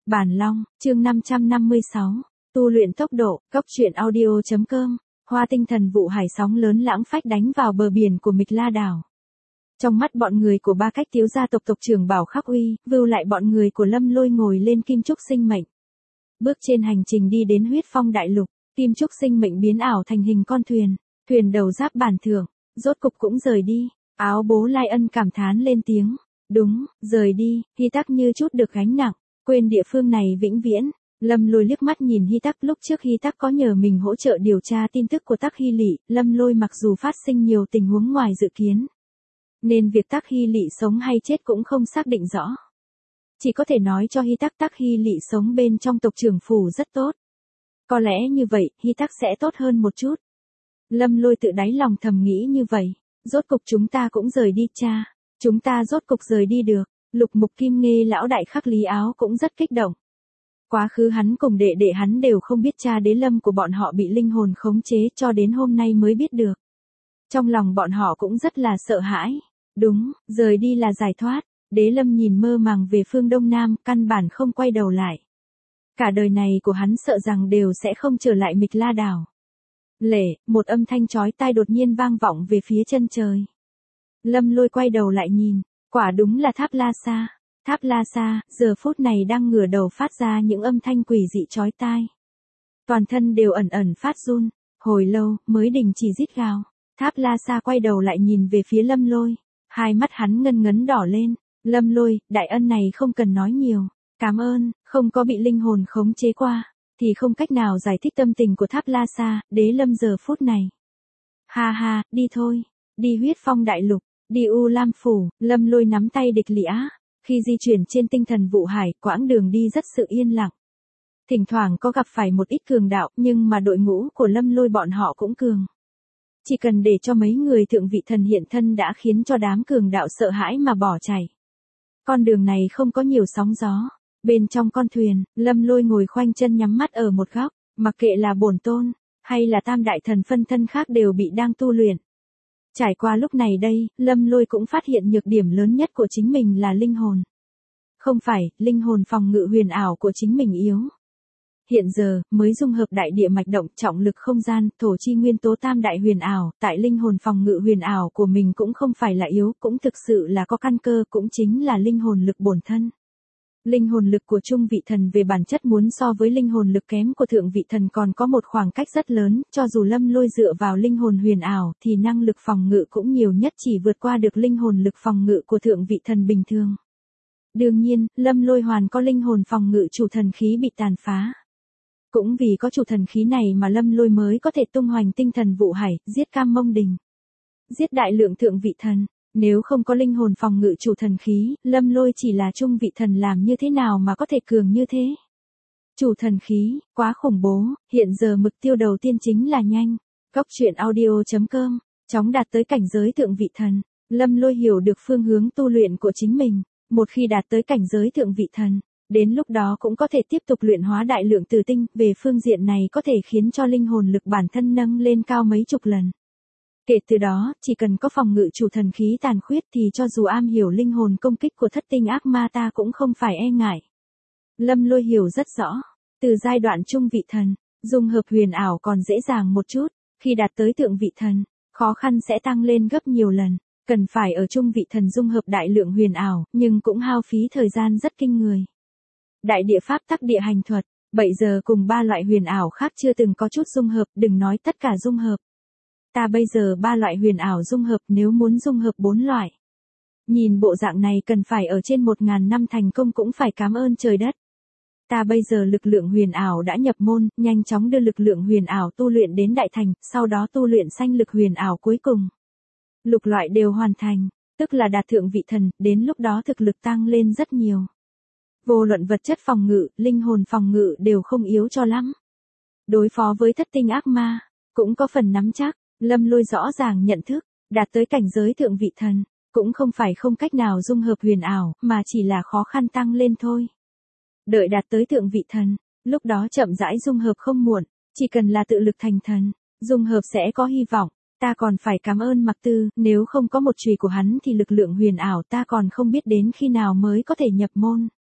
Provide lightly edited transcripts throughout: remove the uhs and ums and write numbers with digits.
Bản Long, chương 556, tu luyện tốc độ, góc truyện audio.com, hoa tinh thần vụ hải sóng lớn lãng phách đánh vào bờ biển của Mịch La đảo. Trong mắt bọn người của ba cách thiếu gia tộc trưởng Bảo Khắc Uy, vưu lại bọn người của Lâm Lôi ngồi lên kim trúc sinh mệnh. Bước trên hành trình đi đến huyết phong đại lục, kim trúc sinh mệnh biến ảo thành hình con thuyền, thuyền đầu giáp bản thượng, rốt cục cũng rời đi. Áo bố Lai Ân cảm thán lên tiếng, đúng, rời đi, Hy Tắc như chút được gánh nặng, quên địa phương này vĩnh viễn. Lâm Lôi liếc mắt nhìn Hy Tắc, lúc trước Hy Tắc có nhờ mình hỗ trợ điều tra tin tức của Tắc Hy Lị, Lâm Lôi mặc dù phát sinh nhiều tình huống ngoài dự kiến, nên việc Tắc Hy Lị sống hay chết cũng không xác định rõ. Chỉ có thể nói cho Hy Tắc Tắc Hy Lị sống bên trong tộc trưởng phủ rất tốt. Có lẽ như vậy, Hy Tắc sẽ tốt hơn một chút. Lâm Lôi tự đáy lòng thầm nghĩ như vậy. Rốt cục chúng ta cũng rời đi cha. Chúng ta rốt cục rời đi được. Lục Mục Kim Nghê lão đại Khắc Lý Áo cũng rất kích động. Quá khứ hắn cùng đệ đệ hắn đều không biết cha Đế Lâm của bọn họ bị linh hồn khống chế, cho đến hôm nay mới biết được. Trong lòng bọn họ cũng rất là sợ hãi. Đúng, rời đi là giải thoát. Đế Lâm nhìn mơ màng về phương Đông Nam, căn bản không quay đầu lại. Cả đời này của hắn sợ rằng đều sẽ không trở lại Mịch La đảo. Lệ, một âm thanh chói tai đột nhiên vang vọng về phía chân trời. Lâm Lôi quay đầu lại nhìn, quả đúng là Tháp La Sa. Tháp La Sa, giờ phút này đang ngửa đầu phát ra những âm thanh quỷ dị chói tai. Toàn thân đều ẩn ẩn phát run, hồi lâu mới đình chỉ rít gào. Tháp La Sa quay đầu lại nhìn về phía Lâm Lôi, hai mắt hắn ngân ngấn đỏ lên. Lâm Lôi, đại ân này không cần nói nhiều, cảm ơn, không có bị linh hồn khống chế qua, thì không cách nào giải thích tâm tình của Tháp La Sa, Đế Lâm giờ phút này. Ha ha, đi thôi, đi huyết phong đại lục, đi U Lam phủ. Lâm Lôi nắm tay Địch Lĩa, khi di chuyển trên tinh thần vụ hải, quãng đường đi rất sự yên lặng. Thỉnh thoảng có gặp phải một ít cường đạo, nhưng mà đội ngũ của Lâm Lôi bọn họ cũng cường. Chỉ cần để cho mấy người thượng vị thần hiện thân đã khiến cho đám cường đạo sợ hãi mà bỏ chạy. Con đường này không có nhiều sóng gió. Bên trong con thuyền, Lâm Lôi ngồi khoanh chân nhắm mắt ở một góc, mặc kệ là bổn tôn, hay là tam đại thần phân thân khác đều bị đang tu luyện. Trải qua lúc này đây, Lâm Lôi cũng phát hiện nhược điểm lớn nhất của chính mình là linh hồn. Không phải, linh hồn phòng ngự huyền ảo của chính mình yếu. Hiện giờ, mới dung hợp đại địa mạch động, trọng lực không gian, thổ chi nguyên tố tam đại huyền ảo, tại linh hồn phòng ngự huyền ảo của mình cũng không phải là yếu, cũng thực sự là có căn cơ, cũng chính là linh hồn lực bổn thân. Linh hồn lực của trung vị thần về bản chất muốn so với linh hồn lực kém của thượng vị thần còn có một khoảng cách rất lớn, cho dù Lâm Lôi dựa vào linh hồn huyền ảo thì năng lực phòng ngự cũng nhiều nhất chỉ vượt qua được linh hồn lực phòng ngự của thượng vị thần bình thường. Đương nhiên, Lâm Lôi hoàn có linh hồn phòng ngự chủ thần khí bị tàn phá. Cũng vì có chủ thần khí này mà Lâm Lôi mới có thể tung hoành tinh thần vụ hải, giết Cam Mông Đình, giết đại lượng thượng vị thần. Nếu không có linh hồn phòng ngự chủ thần khí, Lâm Lôi chỉ là trung vị thần làm như thế nào mà có thể cường như thế. Chủ thần khí, quá khủng bố, hiện giờ mục tiêu đầu tiên chính là nhanh. Góc truyện audio.com, chóng đạt tới cảnh giới thượng vị thần. Lâm Lôi hiểu được phương hướng tu luyện của chính mình. Một khi đạt tới cảnh giới thượng vị thần, đến lúc đó cũng có thể tiếp tục luyện hóa đại lượng tử tinh, về phương diện này có thể khiến cho linh hồn lực bản thân nâng lên cao mấy chục lần. Kể từ đó, chỉ cần có phòng ngự chủ thần khí tàn khuyết thì cho dù am hiểu linh hồn công kích của thất tinh ác ma ta cũng không phải e ngại. Lâm Lôi hiểu rất rõ, từ giai đoạn trung vị thần, dung hợp huyền ảo còn dễ dàng một chút, khi đạt tới thượng vị thần, khó khăn sẽ tăng lên gấp nhiều lần, cần phải ở trung vị thần dung hợp đại lượng huyền ảo, nhưng cũng hao phí thời gian rất kinh người. Đại địa pháp tắc địa hành thuật, bây giờ cùng ba loại huyền ảo khác chưa từng có chút dung hợp, đừng nói tất cả dung hợp. Ta bây giờ 3 loại huyền ảo dung hợp, nếu muốn dung hợp 4 loại. Nhìn bộ dạng này cần phải ở trên 1000 năm thành công cũng phải cảm ơn trời đất. Ta bây giờ lực lượng huyền ảo đã nhập môn, nhanh chóng đưa lực lượng huyền ảo tu luyện đến đại thành, sau đó tu luyện sanh lực huyền ảo cuối cùng. Lục loại đều hoàn thành, tức là đạt thượng vị thần, đến lúc đó thực lực tăng lên rất nhiều. Vô luận vật chất phòng ngự, linh hồn phòng ngự đều không yếu cho lắm. Đối phó với thất tinh ác ma, cũng có phần nắm chắc. Lâm Lôi rõ ràng nhận thức, đạt tới cảnh giới thượng vị thần, cũng không phải không cách nào dung hợp huyền ảo, mà chỉ là khó khăn tăng lên thôi. Đợi đạt tới thượng vị thần, lúc đó chậm rãi dung hợp không muộn, chỉ cần là tự lực thành thần, dung hợp sẽ có hy vọng. Ta còn phải cảm ơn Mạc Tư, nếu không có một chùy của hắn thì lực lượng huyền ảo ta còn không biết đến khi nào mới có thể nhập môn.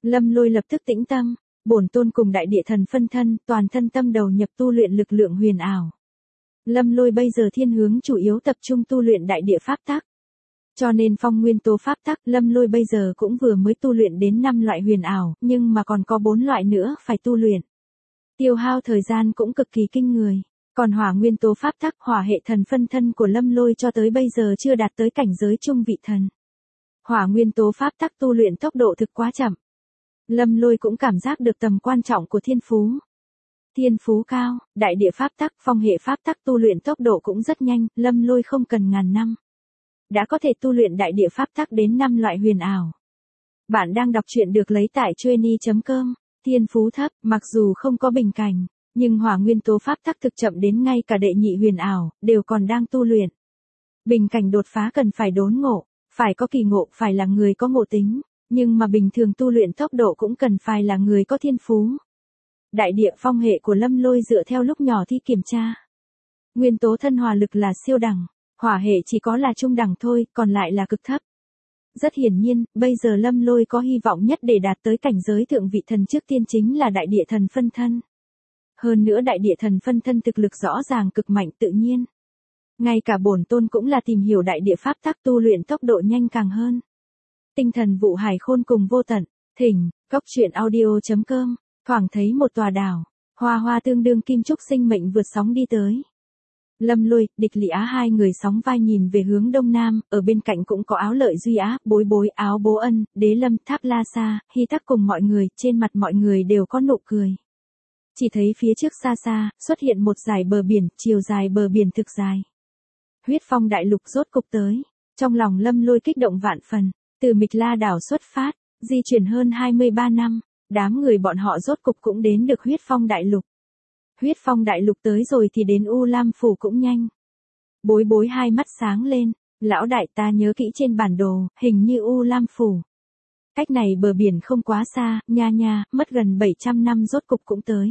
Lâm Lôi lập tức tĩnh tâm, bổn tôn cùng đại địa thần phân thân, toàn thân tâm đầu nhập tu luyện lực lượng huyền ảo. Lâm Lôi bây giờ thiên hướng chủ yếu tập trung tu luyện đại địa pháp tắc. Cho nên phong nguyên tố pháp tắc, Lâm Lôi bây giờ cũng vừa mới tu luyện đến 5 loại huyền ảo, nhưng mà còn có 4 loại nữa phải tu luyện. Tiêu hao thời gian cũng cực kỳ kinh người. Còn hỏa nguyên tố pháp tắc, hỏa hệ thần phân thân của Lâm Lôi cho tới bây giờ chưa đạt tới cảnh giới trung vị thần. Hỏa nguyên tố pháp tắc tu luyện tốc độ thực quá chậm. Lâm Lôi cũng cảm giác được tầm quan trọng của thiên phú. Thiên phú cao, đại địa pháp tắc, phong hệ pháp tắc tu luyện tốc độ cũng rất nhanh, Lâm Lôi không cần ngàn năm đã có thể tu luyện đại địa pháp tắc đến 5 loại huyền ảo. Bạn đang đọc truyện được lấy tại chueny.com. Thiên phú thấp, mặc dù không có bình cảnh, nhưng hỏa nguyên tố pháp tắc thực chậm đến ngay cả đệ nhị huyền ảo, đều còn đang tu luyện. Bình cảnh đột phá cần phải đốn ngộ, phải có kỳ ngộ, phải là người có ngộ tính, nhưng mà bình thường tu luyện tốc độ cũng cần phải là người có thiên phú. Đại địa phong hệ của Lâm Lôi dựa theo lúc nhỏ thi kiểm tra. Nguyên tố thân hỏa lực là siêu đẳng, hỏa hệ chỉ có là trung đẳng thôi, còn lại là cực thấp. Rất hiển nhiên, bây giờ Lâm Lôi có hy vọng nhất để đạt tới cảnh giới thượng vị thần trước tiên chính là đại địa thần phân thân. Hơn nữa đại địa thần phân thân thực lực rõ ràng cực mạnh tự nhiên. Ngay cả bổn tôn cũng là tìm hiểu đại địa pháp tắc tu luyện tốc độ nhanh càng hơn. Tinh thần vụ hải khôn cùng vô tận, thỉnh, góc truyện audio.com, thoảng thấy một tòa đảo, hoa hoa tương đương kim trúc sinh mệnh vượt sóng đi tới. Lâm Lôi, Địch Lị Á hai người sóng vai nhìn về hướng đông nam, ở bên cạnh cũng có Áo Lợi Duy Á, Bối Bối, Áo Bố Ân, Đế Lâm, Tháp La Sa, Hy Tắc cùng mọi người, trên mặt mọi người đều có nụ cười. Chỉ thấy phía trước xa xa, xuất hiện một dải bờ biển, chiều dài bờ biển thực dài. Huyết Phong đại lục rốt cục tới, trong lòng Lâm Lôi kích động vạn phần, từ Mịch La đảo xuất phát, di chuyển hơn 23 năm, đám người bọn họ rốt cục cũng đến được Huyết Phong đại lục. Huyết Phong đại lục tới rồi thì đến U Lam phủ cũng nhanh. Bối Bối hai mắt sáng lên, lão đại ta nhớ kỹ trên bản đồ, hình như U Lam phủ. Cách này bờ biển không quá xa, nha nha, mất gần 700 năm rốt cục cũng tới.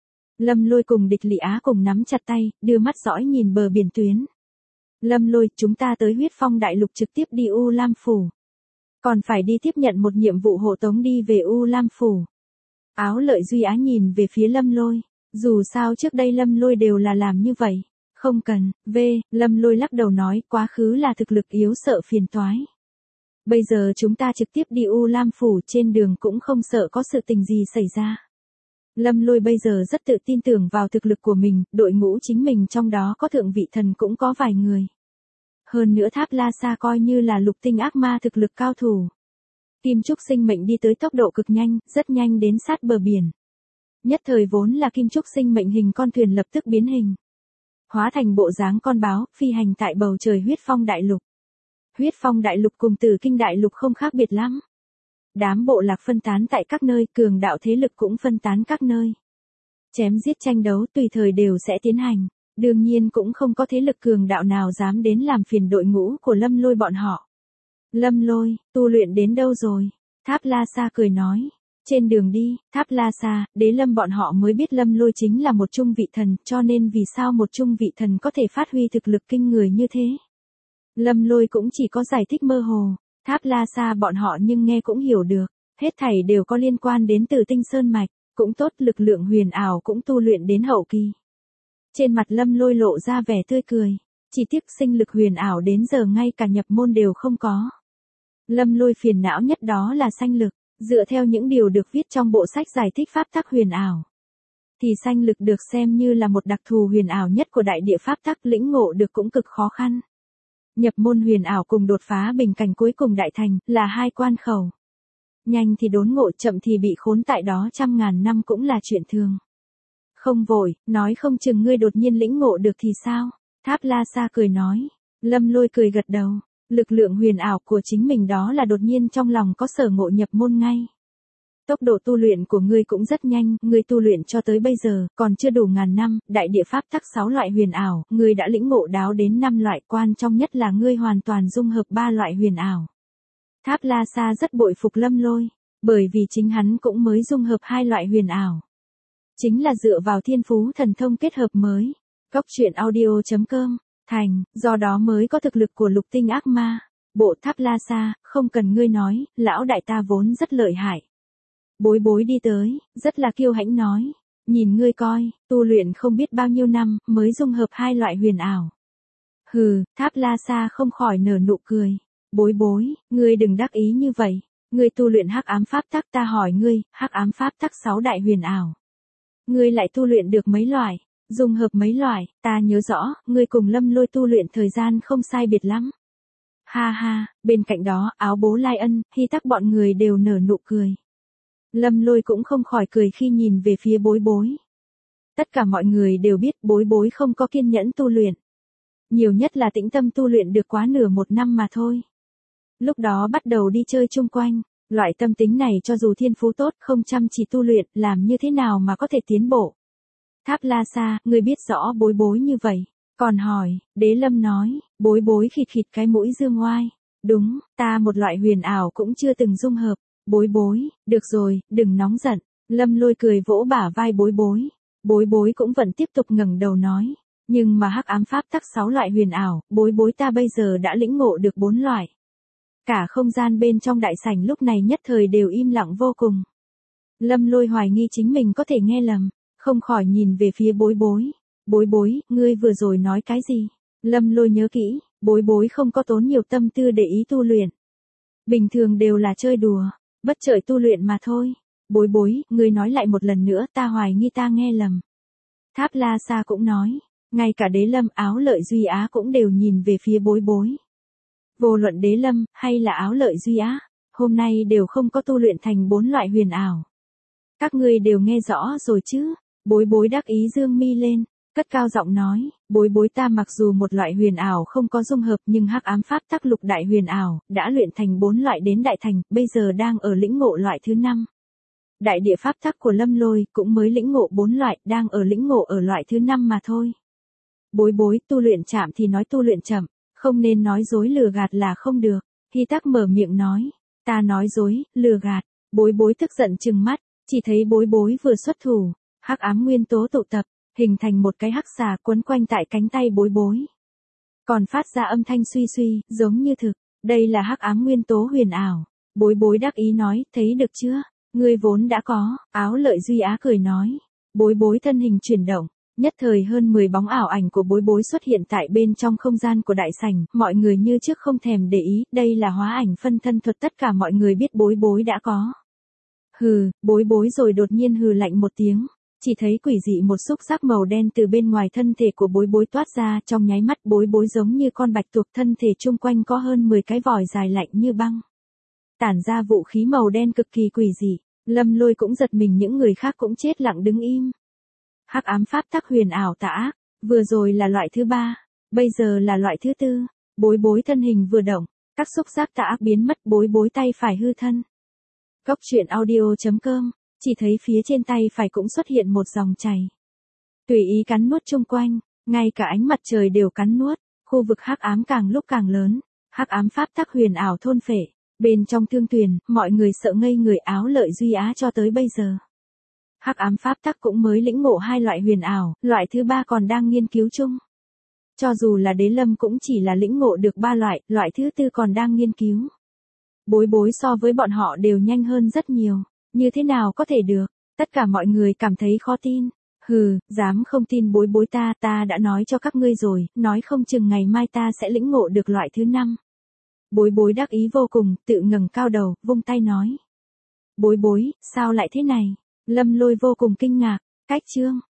Lâm Lôi cùng Địch Lị Á cùng nắm chặt tay, đưa mắt dõi nhìn bờ biển tuyến. Lâm Lôi, chúng ta tới Huyết Phong đại lục trực tiếp đi U Lam phủ. Còn phải đi tiếp nhận một nhiệm vụ hộ tống đi về U Lam phủ. Áo Lợi Duy Á nhìn về phía Lâm Lôi. Dù sao trước đây Lâm Lôi đều là làm như vậy. Không cần, Lâm Lôi lắc đầu nói, quá khứ là thực lực yếu sợ phiền toái. Bây giờ chúng ta trực tiếp đi U Lam phủ, trên đường cũng không sợ có sự tình gì xảy ra. Lâm Lôi bây giờ rất tự tin tưởng vào thực lực của mình, đội ngũ chính mình trong đó có thượng vị thần cũng có vài người. Hơn nữa Tháp La Sa coi như là lục tinh ác ma thực lực cao thủ. Kim Trúc sinh mệnh đi tới tốc độ cực nhanh, rất nhanh đến sát bờ biển. Nhất thời vốn là Kim Trúc sinh mệnh hình con thuyền lập tức biến hình. Hóa thành bộ dáng con báo, phi hành tại bầu trời Huyết Phong đại lục. Huyết Phong đại lục cùng Tử Kinh đại lục không khác biệt lắm. Đám bộ lạc phân tán tại các nơi, cường đạo thế lực cũng phân tán các nơi. Chém giết tranh đấu tùy thời đều sẽ tiến hành. Đương nhiên cũng không có thế lực cường đạo nào dám đến làm phiền đội ngũ của Lâm Lôi bọn họ. Lâm Lôi, tu luyện đến đâu rồi? Tháp La Sa cười nói. Trên đường đi, Tháp La Sa, Đế Lâm bọn họ mới biết Lâm Lôi chính là một trung vị thần, cho nên vì sao một trung vị thần có thể phát huy thực lực kinh người như thế. Lâm Lôi cũng chỉ có giải thích mơ hồ, Tháp La Sa bọn họ nhưng nghe cũng hiểu được, hết thảy đều có liên quan đến Tử Tinh Sơn Mạch, cũng tốt lực lượng huyền ảo cũng tu luyện đến hậu kỳ. Trên mặt Lâm Lôi lộ ra vẻ tươi cười, chỉ tiếc sinh lực huyền ảo đến giờ ngay cả nhập môn đều không có. Lâm Lôi phiền não nhất đó là sanh lực. Dựa theo những điều được viết trong bộ sách giải thích pháp tắc huyền ảo, thì sanh lực được xem như là một đặc thù huyền ảo nhất của đại địa pháp tắc, lĩnh ngộ được cũng cực khó khăn. Nhập môn huyền ảo cùng đột phá bình cảnh cuối cùng đại thành là hai quan khẩu. Nhanh thì đốn ngộ, chậm thì bị khốn tại đó trăm ngàn năm cũng là chuyện thường. Không vội, nói không chừng ngươi đột nhiên lĩnh ngộ được thì sao? Tháp La Sa cười nói. Lâm Lôi cười gật đầu. Lực lượng huyền ảo của chính mình đó là đột nhiên trong lòng có sở ngộ nhập môn ngay. Tốc độ tu luyện của ngươi cũng rất nhanh, ngươi tu luyện cho tới bây giờ, còn chưa đủ ngàn năm, đại địa pháp tắc 6 loại huyền ảo, ngươi đã lĩnh ngộ đáo đến 5 loại, quan trọng nhất là ngươi hoàn toàn dung hợp 3 loại huyền ảo. Tháp La Sa rất bội phục Lâm Lôi, bởi vì chính hắn cũng mới dung hợp 2 loại huyền ảo. Chính là dựa vào thiên phú thần thông kết hợp mới. Góc truyện audio.com thành, do đó mới có thực lực của lục tinh ác ma. Bộ Tháp La Sa, không cần ngươi nói, lão đại ta vốn rất lợi hại. Bối bối đi tới, rất là kiêu hãnh nói. Nhìn ngươi coi, tu luyện không biết bao nhiêu năm, mới dung hợp hai loại huyền ảo. Hừ, Tháp La Sa không khỏi nở nụ cười. Bối bối, ngươi đừng đắc ý như vậy. Ngươi tu luyện hắc ám pháp tắc, ta hỏi ngươi, hắc ám pháp tắc 6 đại huyền ảo. Ngươi lại tu luyện được mấy loại, dung hợp mấy loại, ta nhớ rõ, ngươi cùng Lâm Lôi tu luyện thời gian không sai biệt lắm. Ha ha, bên cạnh đó, Áo Bố Lai Ân, Hy Tắc bọn người đều nở nụ cười. Lâm Lôi cũng không khỏi cười khi nhìn về phía bối bối. Tất cả mọi người đều biết bối bối không có kiên nhẫn tu luyện. Nhiều nhất là tĩnh tâm tu luyện được quá nửa một năm mà thôi. Lúc đó bắt đầu đi chơi chung quanh, loại tâm tính này cho dù thiên phú tốt không chăm chỉ tu luyện, làm như thế nào mà có thể tiến bộ. Tháp La Sa, ngươi biết rõ bối bối như vậy. Còn hỏi, Đế Lâm nói, bối bối khịt khịt cái mũi dương ngoai. Đúng, ta một loại huyền ảo cũng chưa từng dung hợp. Bối bối, được rồi, đừng nóng giận. Lâm Lôi cười vỗ bả vai bối bối. Bối bối cũng vẫn tiếp tục ngẩng đầu nói. Nhưng mà hắc ám pháp tắc 6 loại huyền ảo, bối bối ta bây giờ đã lĩnh ngộ được 4 loại. Cả không gian bên trong đại sảnh lúc này nhất thời đều im lặng vô cùng. Lâm Lôi hoài nghi chính mình có thể nghe lầm, không khỏi nhìn về phía bối bối. Bối bối, ngươi vừa rồi nói cái gì? Lâm Lôi nhớ kỹ, bối bối không có tốn nhiều tâm tư để ý tu luyện. Bình thường đều là chơi đùa, bất chợt tu luyện mà thôi. Bối bối, ngươi nói lại một lần nữa, ta hoài nghi ta nghe lầm. Tháp La Sa cũng nói, ngay cả Đế Lâm, Áo Lợi Duy Á cũng đều nhìn về phía bối bối. Vô luận Đế Lâm, hay là Áo Lợi Duy Á, hôm nay đều không có tu luyện thành 4 loại huyền ảo. Các ngươi đều nghe rõ rồi chứ? Bối bối đắc ý dương mi lên, cất cao giọng nói, bối bối ta mặc dù một loại huyền ảo không có dung hợp nhưng hắc ám pháp tắc lục đại huyền ảo, đã luyện thành 4 loại đến đại thành, bây giờ đang ở lĩnh ngộ loại thứ 5. Đại địa pháp tắc của Lâm Lôi cũng mới lĩnh ngộ 4 loại, đang ở lĩnh ngộ ở loại thứ 5 mà thôi. Bối bối tu luyện chậm thì nói tu luyện chậm, không nên nói dối lừa gạt là không được. Hy Tắc mở miệng nói, ta nói dối, lừa gạt. Bối bối tức giận trừng mắt, chỉ thấy bối bối vừa xuất thủ, hắc ám nguyên tố tụ tập, hình thành một cái hắc xà quấn quanh tại cánh tay bối bối. Còn phát ra âm thanh suy suy, giống như thực, đây là hắc ám nguyên tố huyền ảo. Bối bối đắc ý nói, thấy được chưa? Ngươi vốn đã có. Áo Lợi Duy Á cười nói. Bối bối thân hình chuyển động, nhất thời hơn 10 bóng ảo ảnh của bối bối xuất hiện tại bên trong không gian của đại sảnh, mọi người như trước không thèm để ý, đây là hóa ảnh phân thân thuật, tất cả mọi người biết bối bối đã có. Hừ, bối bối rồi đột nhiên hừ lạnh một tiếng, chỉ thấy quỷ dị một xúc giác màu đen từ bên ngoài thân thể của bối bối toát ra, trong nháy mắt bối bối giống như con bạch tuộc, thân thể chung quanh có hơn 10 cái vòi dài lạnh như băng. Tản ra vũ khí màu đen cực kỳ quỷ dị, Lâm Lôi cũng giật mình, những người khác cũng chết lặng đứng im. Hắc ám pháp tắc huyền ảo tà ác, vừa rồi là loại thứ 3, bây giờ là loại thứ 4, bối bối thân hình vừa động, các xúc giác tà ác biến mất, bối bối tay phải hư thân. Cốc truyện audio.com, chỉ thấy phía trên tay phải cũng xuất hiện một dòng chảy. Tùy ý cắn nuốt chung quanh, ngay cả ánh mặt trời đều cắn nuốt, khu vực hắc ám càng lúc càng lớn, hắc ám pháp tắc huyền ảo thôn phệ. Bên trong thương thuyền, mọi người sợ ngây người. Áo Lợi Duy Á cho tới bây giờ. Hắc ám pháp tắc cũng mới lĩnh ngộ 2 loại huyền ảo, loại thứ 3 còn đang nghiên cứu chung. Cho dù là Đế Lâm cũng chỉ là lĩnh ngộ được 3 loại, loại thứ 4 còn đang nghiên cứu. Bối bối so với bọn họ đều nhanh hơn rất nhiều, như thế nào có thể được, tất cả mọi người cảm thấy khó tin. Hừ, dám không tin bối bối ta đã nói cho các ngươi rồi, nói không chừng ngày mai ta sẽ lĩnh ngộ được loại thứ 5. Bối bối đắc ý vô cùng, tự ngẩng cao đầu, vung tay nói. Bối bối, sao lại thế này? Lâm Lôi vô cùng kinh ngạc, cách chương.